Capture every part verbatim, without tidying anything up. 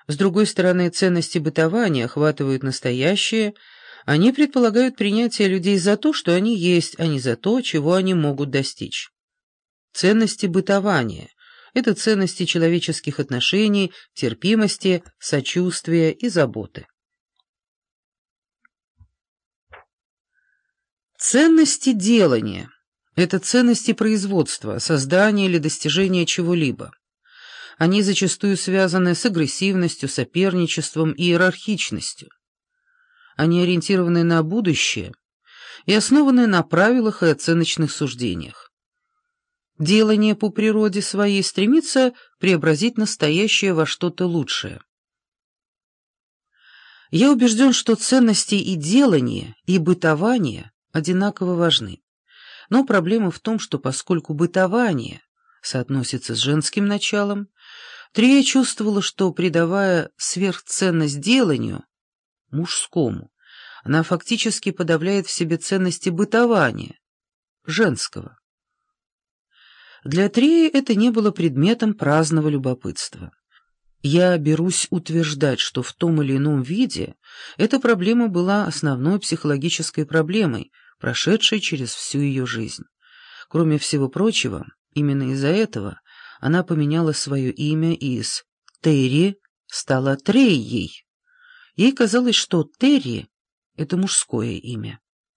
С другой стороны, ценности бытования охватывают настоящее, они предполагают принятие людей за то, что они есть, а не за то, чего они могут достичь. Ценности бытования — это ценности человеческих отношений, терпимости, сочувствия и заботы. Ценности делания — это ценности производства, создания или достижения чего-либо. Они зачастую связаны с агрессивностью, соперничеством и иерархичностью. Они ориентированы на будущее и основаны на правилах и оценочных суждениях. Делание по природе своей стремится преобразить настоящее во что-то лучшее. Я убежден, что ценности и делание, и бытование одинаково важны. Но проблема в том, что поскольку бытование соотносится с женским началом, Трия чувствовала, что, придавая сверхценность деланию, мужскому, она фактически подавляет в себе ценности бытования, женского. Для Трии это не было предметом праздного любопытства. Я берусь утверждать, что в том или ином виде эта проблема была основной психологической проблемой, прошедшей через всю ее жизнь. Кроме всего прочего, именно из-за этого она поменяла свое имя и из Терри стала Трейей. Ей казалось, что Терри — это мужское имя.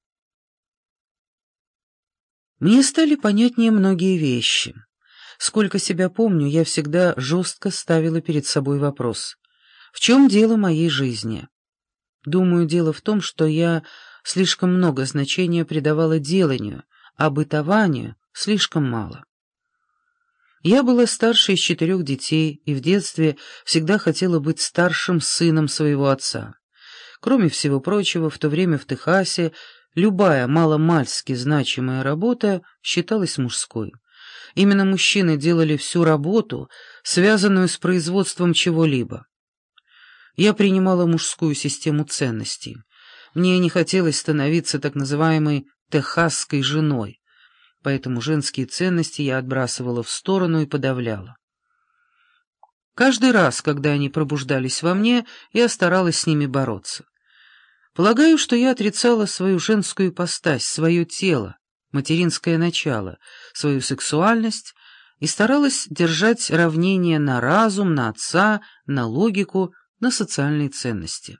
Мне стали понятнее многие вещи. Сколько себя помню, я всегда жестко ставила перед собой вопрос: в чем дело моей жизни? Думаю, дело в том, что я слишком много значения придавала деланию, а бытованию слишком мало. Я была старшей из четырех детей и в детстве всегда хотела быть старшим сыном своего отца. Кроме всего прочего, в то время в Техасе любая маломальски значимая работа считалась мужской. Именно мужчины делали всю работу, связанную с производством чего-либо. Я принимала мужскую систему ценностей. Мне не хотелось становиться так называемой техасской женой, поэтому женские ценности я отбрасывала в сторону и подавляла. Каждый раз, когда они пробуждались во мне, я старалась с ними бороться. Полагаю, что я отрицала свою женскую ипостась, свое тело, материнское начало, свою сексуальность и старалась держать равнение на разум, на отца, на логику, на социальные ценности.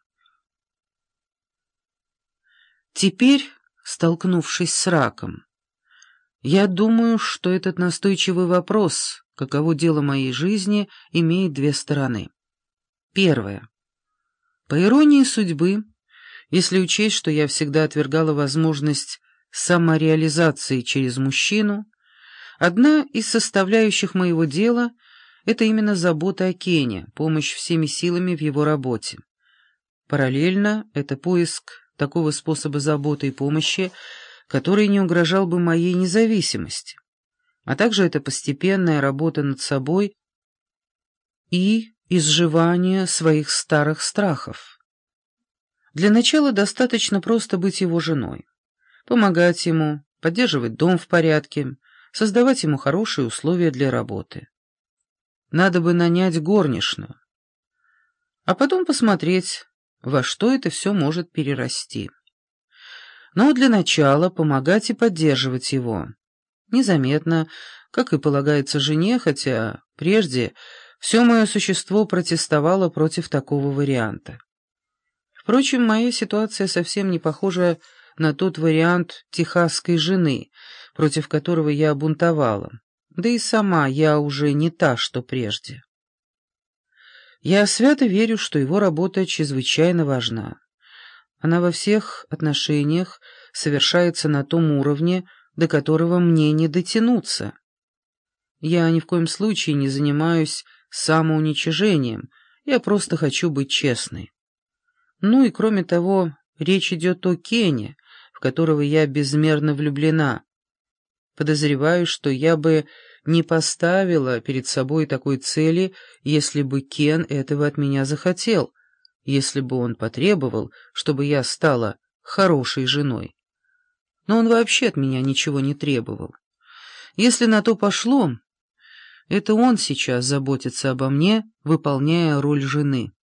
Теперь, столкнувшись с раком, я думаю, что этот настойчивый вопрос, каково дело моей жизни, имеет две стороны. Первая. По иронии судьбы, если учесть, что я всегда отвергала возможность самореализации через мужчину, одна из составляющих моего дела — это именно забота о Кене, помощь всеми силами в его работе. Параллельно это поиск такого способа заботы и помощи, который не угрожал бы моей независимости, а также это постепенная работа над собой и изживание своих старых страхов. Для начала достаточно просто быть его женой, помогать ему, поддерживать дом в порядке, создавать ему хорошие условия для работы. Надо бы нанять горничную, а потом посмотреть, во что это все может перерасти. Но для начала помогать и поддерживать его. Незаметно, как и полагается жене, хотя прежде все мое существо протестовало против такого варианта. Впрочем, моя ситуация совсем не похожа на тот вариант техасской жены, против которого я бунтовала. Да и сама я уже не та, что прежде. Я свято верю, что его работа чрезвычайно важна. Она во всех отношениях совершается на том уровне, до которого мне не дотянуться. Я ни в коем случае не занимаюсь самоуничижением, я просто хочу быть честной. Ну и кроме того, речь идет о Кене, в которого я безмерно влюблена. Подозреваю, что я бы не поставила перед собой такой цели, если бы Кен этого от меня захотел, если бы он потребовал, чтобы я стала хорошей женой. Но он вообще от меня ничего не требовал. Если на то пошло, Это он сейчас заботится обо мне, выполняя роль жены.